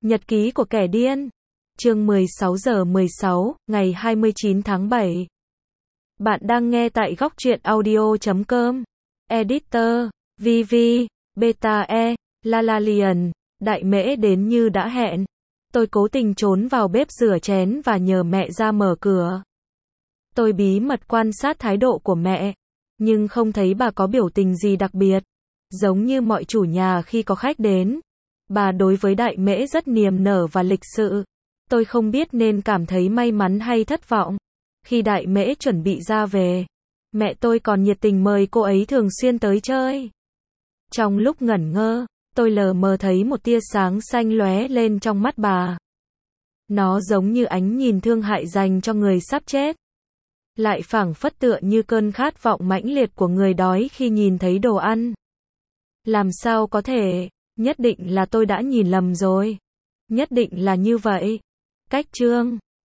Nhật ký của kẻ điên. Chương 16:16, ngày 29 tháng 7. Bạn đang nghe tại góc truyện audio.com. Editor, VV, Beta E, Lalalian, Đại Mễ đến như đã hẹn. Tôi cố tình trốn vào bếp rửa chén và nhờ mẹ ra mở cửa. Tôi bí mật quan sát thái độ của mẹ, nhưng không thấy bà có biểu tình gì đặc biệt. Giống như mọi chủ nhà khi có khách đến, bà đối với Đại Mễ rất niềm nở và lịch sự. Tôi không biết nên cảm thấy may mắn hay thất vọng. Khi Đại Mễ chuẩn bị ra về, mẹ tôi còn nhiệt tình mời cô ấy thường xuyên tới chơi. Trong lúc ngẩn ngơ, tôi lờ mờ thấy một tia sáng xanh lóe lên trong mắt bà. Nó giống như ánh nhìn thương hại dành cho người sắp chết, lại phảng phất tựa như cơn khát vọng mãnh liệt của người đói khi nhìn thấy đồ ăn. Làm sao có thể, nhất định là tôi đã nhìn lầm rồi. Nhất định là như vậy. Cách chương